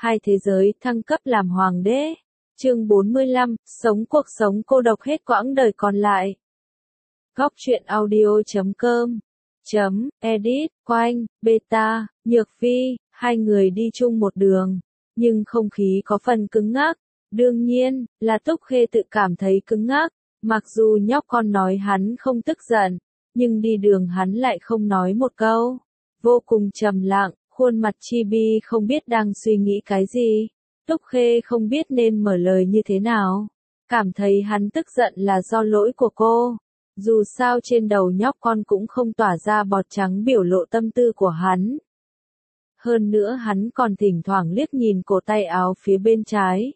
hai thế giới thăng cấp làm hoàng đế. Chương 45, sống cuộc sống cô độc hết quãng đời còn lại. Góc truyện audio.com edit, Quanh, Beta, Nhược Vi, hai người đi chung một đường, nhưng không khí có phần cứng ngắc. Đương nhiên, là Túc Khê tự cảm thấy cứng ngắc, mặc dù nhóc con nói hắn không tức giận, nhưng đi đường hắn lại không nói một câu. Vô cùng trầm lặng, khuôn mặt chibi không biết đang suy nghĩ cái gì. Túc Khê không biết nên mở lời như thế nào. Cảm thấy hắn tức giận là do lỗi của cô. Dù sao trên đầu nhóc con cũng không tỏa ra bọt trắng biểu lộ tâm tư của hắn. Hơn nữa hắn còn thỉnh thoảng liếc nhìn cổ tay áo phía bên trái.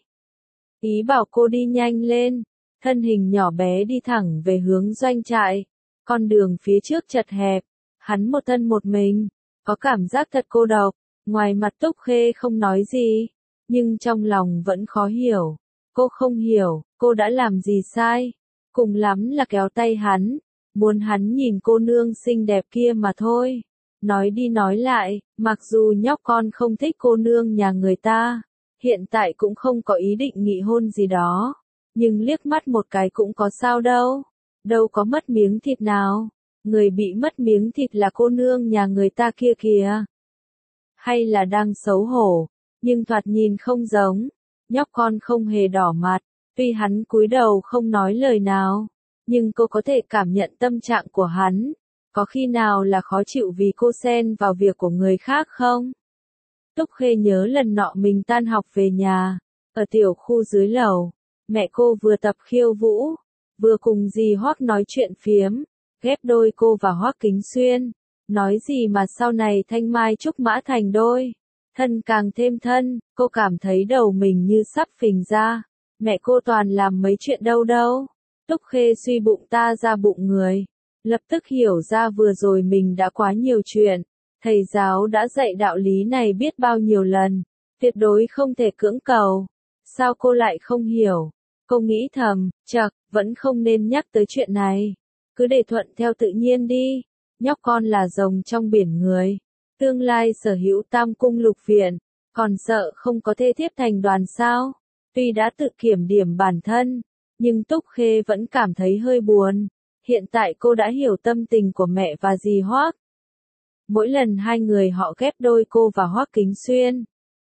Ý bảo cô đi nhanh lên, thân hình nhỏ bé đi thẳng về hướng doanh trại. Con đường phía trước chật hẹp, hắn một thân một mình, có cảm giác thật cô độc. Ngoài mặt Túc Khê không nói gì, nhưng trong lòng vẫn khó hiểu. Cô không hiểu, cô đã làm gì sai. Cùng lắm là kéo tay hắn, muốn hắn nhìn cô nương xinh đẹp kia mà thôi. Nói đi nói lại, mặc dù nhóc con không thích cô nương nhà người ta, hiện tại cũng không có ý định nghị hôn gì đó, nhưng liếc mắt một cái cũng có sao đâu. Đâu có mất miếng thịt nào, người bị mất miếng thịt là cô nương nhà người ta kia kìa. Hay là đang xấu hổ, nhưng thoạt nhìn không giống. Nhóc con không hề đỏ mặt, tuy hắn cúi đầu không nói lời nào, nhưng cô có thể cảm nhận tâm trạng của hắn. Có khi nào là khó chịu vì cô xen vào việc của người khác không? Túc Khê nhớ lần nọ mình tan học về nhà, ở tiểu khu dưới lầu, mẹ cô vừa tập khiêu vũ, vừa cùng dì Hoắc nói chuyện phiếm, ghép đôi cô và Hoắc Kính Xuyên. Nói gì mà sau này thanh mai trúc mã thành đôi, thân càng thêm thân, cô cảm thấy đầu mình như sắp phình ra. Mẹ cô toàn làm mấy chuyện đâu đâu. Túc Khê suy bụng ta ra bụng người, lập tức hiểu ra vừa rồi mình đã quá nhiều chuyện. Thầy giáo đã dạy đạo lý này biết bao nhiêu lần, tuyệt đối không thể cưỡng cầu. Sao cô lại không hiểu? Cô nghĩ thầm, chậc, vẫn không nên nhắc tới chuyện này. Cứ để thuận theo tự nhiên đi. Nhóc con là rồng trong biển người, tương lai sở hữu tam cung lục viện, còn sợ không có thê thiếp thành đoàn sao? Tuy đã tự kiểm điểm bản thân, nhưng Túc Khê vẫn cảm thấy hơi buồn. Hiện tại cô đã hiểu tâm tình của mẹ và dì Hoắc. Mỗi lần hai người họ ghép đôi cô và Hoắc Kính Xuyên,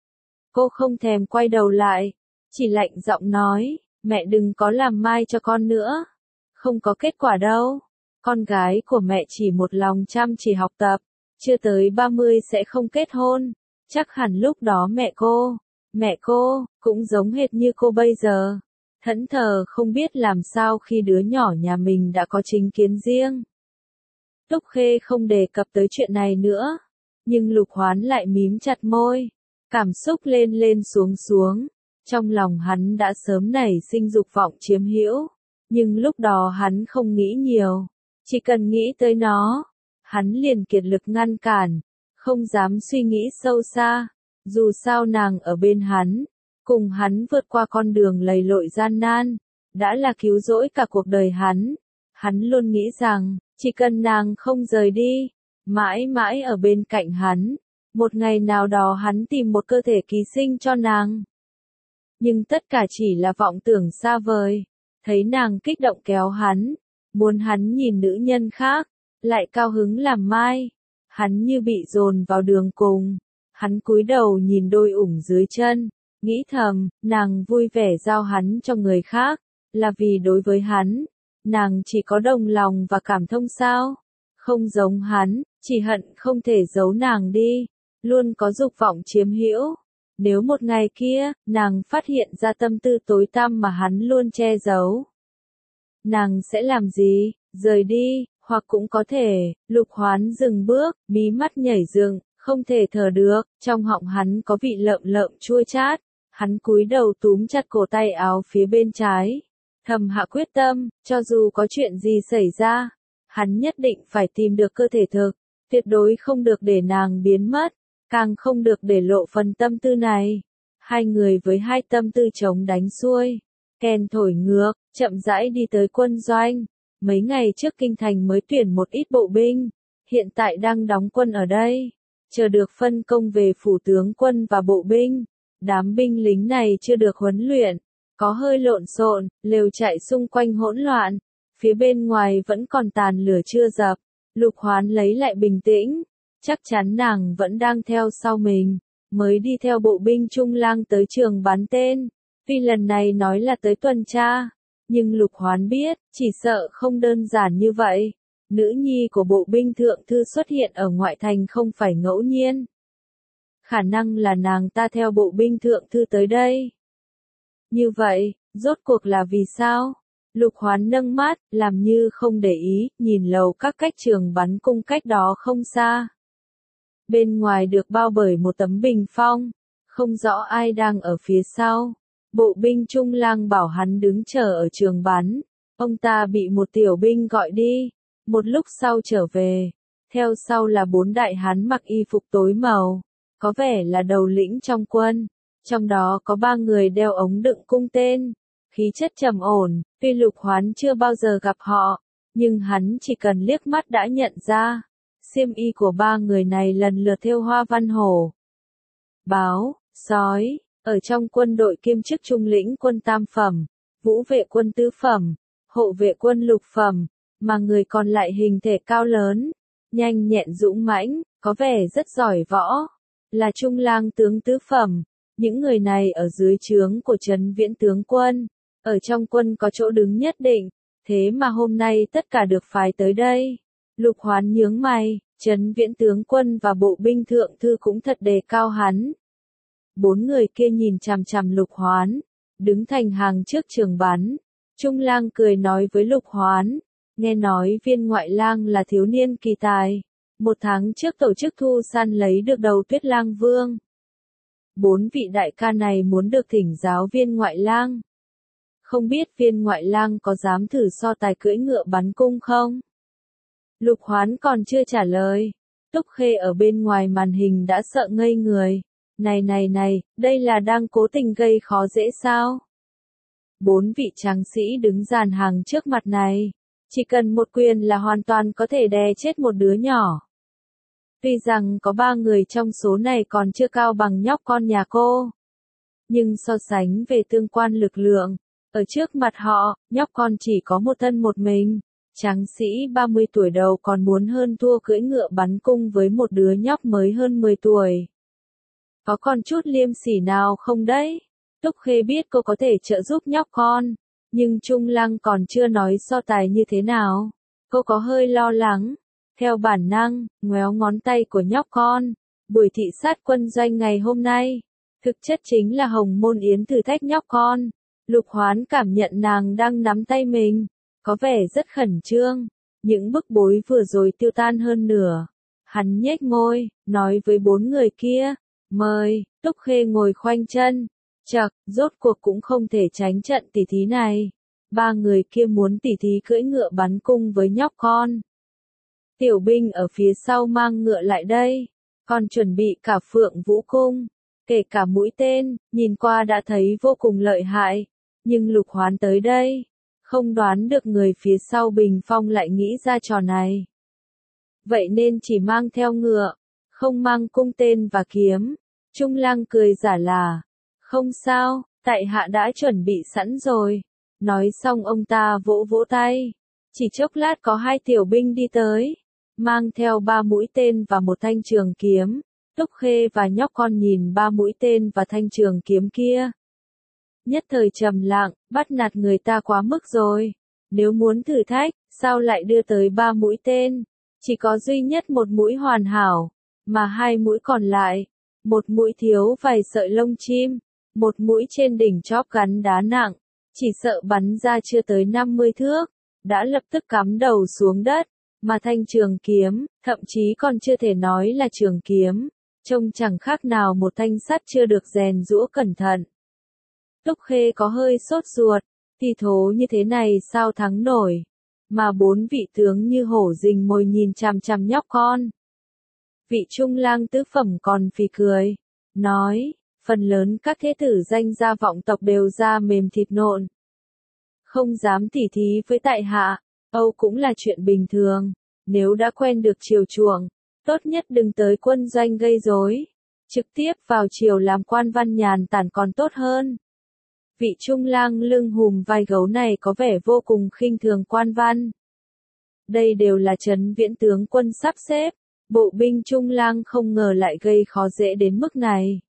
cô không thèm quay đầu lại, chỉ lạnh giọng nói, mẹ đừng có làm mai cho con nữa. Không có kết quả đâu. Con gái của mẹ chỉ một lòng chăm chỉ học tập, chưa tới 30 sẽ không kết hôn. Chắc hẳn lúc đó mẹ cô, cũng giống hệt như cô bây giờ. Thẫn thờ không biết làm sao khi đứa nhỏ nhà mình đã có chính kiến riêng. Túc Khê không đề cập tới chuyện này nữa, nhưng Lục Hoán lại mím chặt môi, cảm xúc lên lên xuống xuống. Trong lòng hắn đã sớm nảy sinh dục vọng chiếm hữu, nhưng lúc đó hắn không nghĩ nhiều. Chỉ cần nghĩ tới nó, hắn liền kiệt lực ngăn cản, không dám suy nghĩ sâu xa. Dù sao nàng ở bên hắn, cùng hắn vượt qua con đường lầy lội gian nan, đã là cứu rỗi cả cuộc đời hắn. Hắn luôn nghĩ rằng, chỉ cần nàng không rời đi, mãi mãi ở bên cạnh hắn, một ngày nào đó hắn tìm một cơ thể ký sinh cho nàng. Nhưng tất cả chỉ là vọng tưởng xa vời. Thấy nàng kích động kéo hắn, muốn hắn nhìn nữ nhân khác, lại cao hứng làm mai. Hắn như bị dồn vào đường cùng. Hắn cúi đầu nhìn đôi ủng dưới chân, nghĩ thầm, nàng vui vẻ giao hắn cho người khác, là vì đối với hắn, nàng chỉ có đồng lòng và cảm thông sao? Không giống hắn, chỉ hận không thể giấu nàng đi, luôn có dục vọng chiếm hữu. Nếu một ngày kia, nàng phát hiện ra tâm tư tối tăm mà hắn luôn che giấu, nàng sẽ làm gì? Rời đi, hoặc cũng có thể. Lục Hoán dừng bước, mí mắt nhảy dựng, không thể thở được, trong họng hắn có vị lợm lợm chua chát. Hắn cúi đầu túm chặt cổ tay áo phía bên trái, thầm hạ quyết tâm, cho dù có chuyện gì xảy ra, hắn nhất định phải tìm được cơ thể thực, tuyệt đối không được để nàng biến mất, càng không được để lộ phần tâm tư này. Hai người với hai tâm tư chống đánh xuôi, kèn thổi ngược, chậm rãi đi tới quân doanh. Mấy ngày trước kinh thành mới tuyển một ít bộ binh, hiện tại đang đóng quân ở đây, chờ được phân công về phủ tướng quân và bộ binh. Đám binh lính này chưa được huấn luyện, có hơi lộn xộn, lều chạy xung quanh hỗn loạn, phía bên ngoài vẫn còn tàn lửa chưa dập. Lục Hoán lấy lại bình tĩnh, chắc chắn nàng vẫn đang theo sau mình, mới đi theo bộ binh Trung Lang tới trường bắn tên. Tuy lần này nói là tới tuần tra, nhưng Lục Hoán biết, chỉ sợ không đơn giản như vậy. Nữ nhi của bộ binh thượng thư xuất hiện ở ngoại thành không phải ngẫu nhiên. Khả năng là nàng ta theo bộ binh thượng thư tới đây. Như vậy, rốt cuộc là vì sao? Lục Hoán nâng mắt, làm như không để ý, nhìn lầu các cách trường bắn cung cách đó không xa. Bên ngoài được bao bởi một tấm bình phong, không rõ ai đang ở phía sau. Bộ binh Trung Lang bảo hắn đứng chờ ở trường bắn. Ông ta bị một tiểu binh gọi đi, một lúc sau trở về. Theo sau là 4 đại hán mặc y phục tối màu, có vẻ là đầu lĩnh trong quân. Trong đó có 3 người đeo ống đựng cung tên, khí chất trầm ổn. Tuy Lục Hoán chưa bao giờ gặp họ, nhưng hắn chỉ cần liếc mắt đã nhận ra. Xiêm y của 3 người này lần lượt thêu hoa văn hổ, báo, sói. Ở trong quân đội kiêm chức trung lĩnh quân tam phẩm, vũ vệ quân tứ phẩm, hộ vệ quân lục phẩm, mà người còn lại hình thể cao lớn, nhanh nhẹn dũng mãnh, có vẻ rất giỏi võ, là Trung Lang tướng tứ phẩm. Những người này ở dưới trướng của Trấn Viễn tướng quân, ở trong quân có chỗ đứng nhất định, thế mà hôm nay tất cả được phái tới đây. Lục Hoán nhướng mày, Trấn Viễn tướng quân và bộ binh thượng thư cũng thật đề cao hắn. 4 người kia nhìn chằm chằm Lục Hoán, đứng thành hàng trước trường bắn. Trung Lang cười nói với Lục Hoán, nghe nói Viên Ngoại Lang là thiếu niên kỳ tài, 1 tháng trước tổ chức thu săn lấy được đầu Tuyết Lang Vương. 4 vị đại ca này muốn được thỉnh giáo Viên Ngoại Lang. Không biết Viên Ngoại Lang có dám thử so tài cưỡi ngựa bắn cung không? Lục Hoán còn chưa trả lời, Túc Khê ở bên ngoài màn hình đã sợ ngây người. Này, đây là đang cố tình gây khó dễ sao? 4 vị tráng sĩ đứng dàn hàng trước mặt này, chỉ cần một quyền là hoàn toàn có thể đè chết một đứa nhỏ. Tuy rằng có 3 người trong số này còn chưa cao bằng nhóc con nhà cô, nhưng so sánh về tương quan lực lượng, ở trước mặt họ, nhóc con chỉ có một thân một mình. Tráng sĩ 30 tuổi đầu còn muốn hơn thua cưỡi ngựa bắn cung với một đứa nhóc mới hơn 10 tuổi. Có còn chút liêm sỉ nào không đấy? Túc Khê biết cô có thể trợ giúp nhóc con, nhưng Trung Lang còn chưa nói so tài như thế nào. Cô có hơi lo lắng. Theo bản năng, ngoéo ngón tay của nhóc con. Buổi thị sát quân doanh ngày hôm nay, thực chất chính là Hồng Môn Yến thử thách nhóc con. Lục Hoán cảm nhận nàng đang nắm tay mình, có vẻ rất khẩn trương. Những bức bối vừa rồi tiêu tan hơn nửa. Hắn nhếch môi, nói với 4 người kia, mời. Túc Khê ngồi khoanh chân, chậc, rốt cuộc cũng không thể tránh trận tỉ thí này. 3 người kia muốn tỉ thí cưỡi ngựa bắn cung với nhóc con. Tiểu binh ở phía sau mang ngựa lại đây, còn chuẩn bị cả phượng vũ cung, kể cả mũi tên, nhìn qua đã thấy vô cùng lợi hại. Nhưng Lục Hoán tới đây, không đoán được người phía sau bình phong lại nghĩ ra trò này. Vậy nên chỉ mang theo ngựa, không mang cung tên và kiếm. Trung Lang cười giả là, không sao, tại hạ đã chuẩn bị sẵn rồi. Nói xong ông ta vỗ vỗ tay. Chỉ chốc lát có 2 tiểu binh đi tới, mang theo 3 mũi tên và một thanh trường kiếm. Túc Khê và nhóc con nhìn 3 mũi tên và thanh trường kiếm kia. Nhất thời trầm lặng, bắt nạt người ta quá mức rồi. Nếu muốn thử thách, sao lại đưa tới 3 mũi tên? Chỉ có duy nhất một mũi hoàn hảo, mà 2 mũi còn lại, một mũi thiếu vài sợi lông chim, một mũi trên đỉnh chóp gắn đá nặng, chỉ sợ bắn ra chưa tới 50 thước, đã lập tức cắm đầu xuống đất, mà thanh trường kiếm, thậm chí còn chưa thể nói là trường kiếm, trông chẳng khác nào một thanh sắt chưa được rèn giũa cẩn thận. Túc Khê có hơi sốt ruột, thì thố như thế này sao thắng nổi, mà 4 vị tướng như hổ rình mồi nhìn chằm chằm nhóc con. Vị Trung Lang tứ phẩm còn phì cười, nói, phần lớn các thế tử danh gia vọng tộc đều da mềm thịt nộn. Không dám tỉ thí với tại hạ, Âu cũng là chuyện bình thường, nếu đã quen được chiều chuộng, tốt nhất đừng tới quân doanh gây rối. trực tiếp vào triều làm quan văn nhàn tản còn tốt hơn. Vị trung lang lưng hùm vai gấu này có vẻ vô cùng khinh thường quan văn. Đây đều là Trấn Viễn tướng quân sắp xếp, bộ binh trung lang không ngờ lại gây khó dễ đến mức này.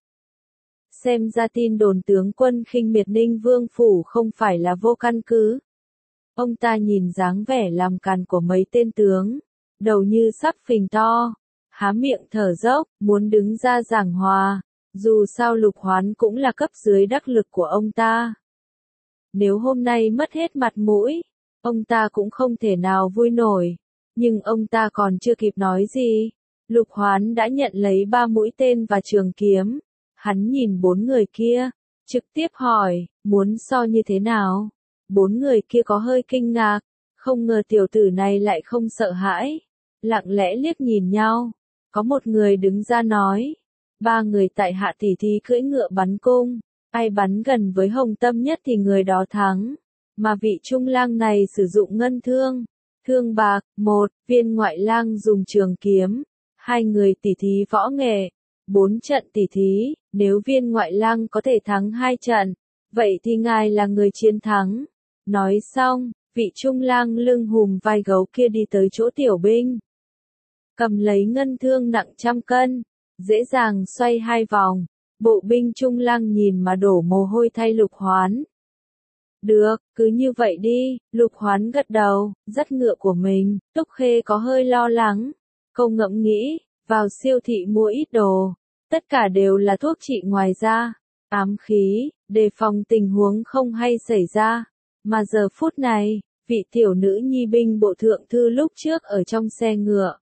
Xem ra tin đồn tướng quân khinh miệt Ninh Vương phủ không phải là vô căn cứ. Ông ta nhìn dáng vẻ làm càn của mấy tên tướng, đầu như sắp phình to, há miệng thở dốc, muốn đứng ra giảng hòa, dù sao Lục Hoán cũng là cấp dưới đắc lực của ông ta. Nếu hôm nay mất hết mặt mũi, ông ta cũng không thể nào vui nổi, nhưng ông ta còn chưa kịp nói gì, Lục Hoán đã nhận lấy 3 mũi tên và trường kiếm. Hắn nhìn 4 người kia, trực tiếp hỏi, muốn so như thế nào? 4 người kia có hơi kinh ngạc, không ngờ tiểu tử này lại không sợ hãi, lặng lẽ liếc nhìn nhau. Có một người đứng ra nói, 3 người tại hạ tỷ thí cưỡi ngựa bắn cung, ai bắn gần với hồng tâm nhất thì người đó thắng. Mà vị trung lang này sử dụng ngân thương, thương bạc, 1 viên ngoại lang dùng trường kiếm, 2 người tỷ thí võ nghệ, 4 trận tỷ thí, nếu viên ngoại lang có thể thắng 2 trận, vậy thì ngài là người chiến thắng. Nói xong, vị trung lang lưng hùm vai gấu kia đi tới chỗ tiểu binh. Cầm lấy ngân thương nặng 100 cân, dễ dàng xoay 2 vòng, bộ binh trung lang nhìn mà đổ mồ hôi thay Lục Hoán. Được, cứ như vậy đi, Lục Hoán gật đầu, dắt ngựa của mình, Túc Khê có hơi lo lắng. Cô ngẫm nghĩ, vào siêu thị mua ít đồ, tất cả đều là thuốc trị ngoài da, ám khí, đề phòng tình huống không hay xảy ra. Mà giờ phút này, vị tiểu nữ nhi binh bộ thượng thư lúc trước ở trong xe ngựa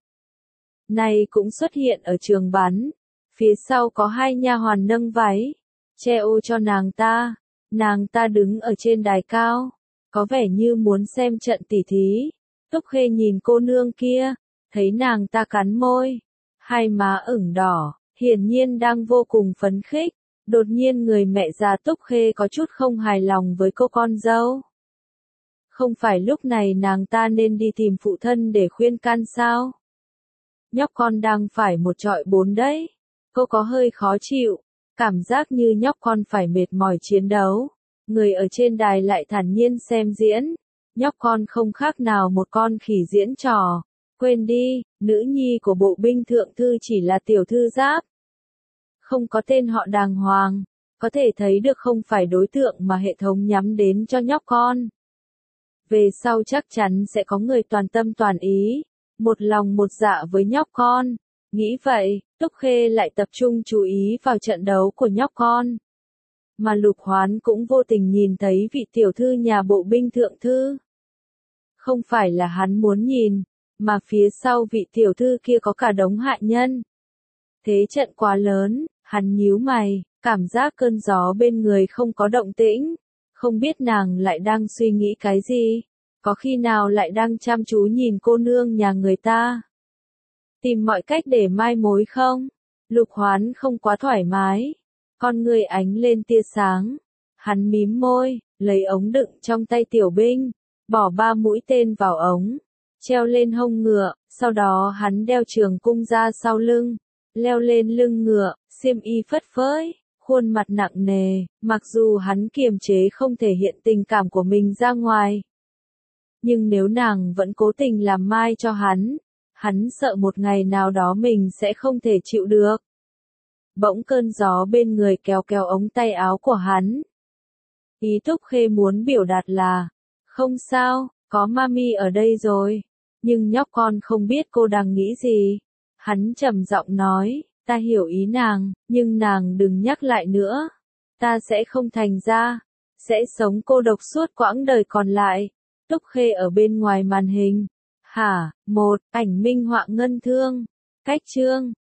này cũng xuất hiện ở trường bắn, phía sau có 2 nha hoàn nâng váy, che ô cho nàng ta đứng ở trên đài cao, có vẻ như muốn xem trận tỉ thí. Túc Khê nhìn cô nương kia, thấy nàng ta cắn môi, 2 má ửng đỏ, hiển nhiên đang vô cùng phấn khích. Đột nhiên người mẹ già Túc Khê có chút không hài lòng với cô con dâu. Không phải lúc này nàng ta nên đi tìm phụ thân để khuyên can sao? Nhóc con đang phải 1 chọi 4 đấy. Cô có hơi khó chịu, cảm giác như nhóc con phải mệt mỏi chiến đấu. Người ở trên đài lại thản nhiên xem diễn. Nhóc con không khác nào một con khỉ diễn trò. Quên đi, nữ nhi của bộ binh thượng thư chỉ là tiểu thư giáp. Không có tên họ đàng hoàng, có thể thấy được không phải đối tượng mà hệ thống nhắm đến cho nhóc con. Về sau chắc chắn sẽ có người toàn tâm toàn ý, một lòng một dạ với nhóc con. Nghĩ vậy, Túc Khê lại tập trung chú ý vào trận đấu của nhóc con. Mà Lục Hoán cũng vô tình nhìn thấy vị tiểu thư nhà bộ binh thượng thư. Không phải là hắn muốn nhìn, mà phía sau vị tiểu thư kia có cả đống hạ nhân. Thế trận quá lớn, hắn nhíu mày, cảm giác cơn gió bên người không có động tĩnh. Không biết nàng lại đang suy nghĩ cái gì, có khi nào lại đang chăm chú nhìn cô nương nhà người ta. Tìm mọi cách để mai mối không? Lục Hoán không quá thoải mái, con người ánh lên tia sáng. Hắn mím môi, lấy ống đựng trong tay tiểu binh, bỏ 3 mũi tên vào ống, treo lên hông ngựa, sau đó hắn đeo trường cung ra sau lưng, leo lên lưng ngựa, xiêm y phất phới, khuôn mặt nặng nề, mặc dù hắn kiềm chế không thể hiện tình cảm của mình ra ngoài. Nhưng nếu nàng vẫn cố tình làm mai cho hắn sợ một ngày nào đó mình sẽ không thể chịu được. Bỗng cơn gió bên người kéo kéo ống tay áo của hắn. Ý Túc Khê muốn biểu đạt là, không sao, có mami ở đây rồi. Nhưng nhóc con không biết cô đang nghĩ gì. Hắn trầm giọng nói, ta hiểu ý nàng, nhưng nàng đừng nhắc lại nữa. Ta sẽ không thành ra, sẽ sống cô độc suốt quãng đời còn lại. Túc Khê ở bên ngoài màn hình. Hả, 1, ảnh minh họa ngân thương. Cách chương.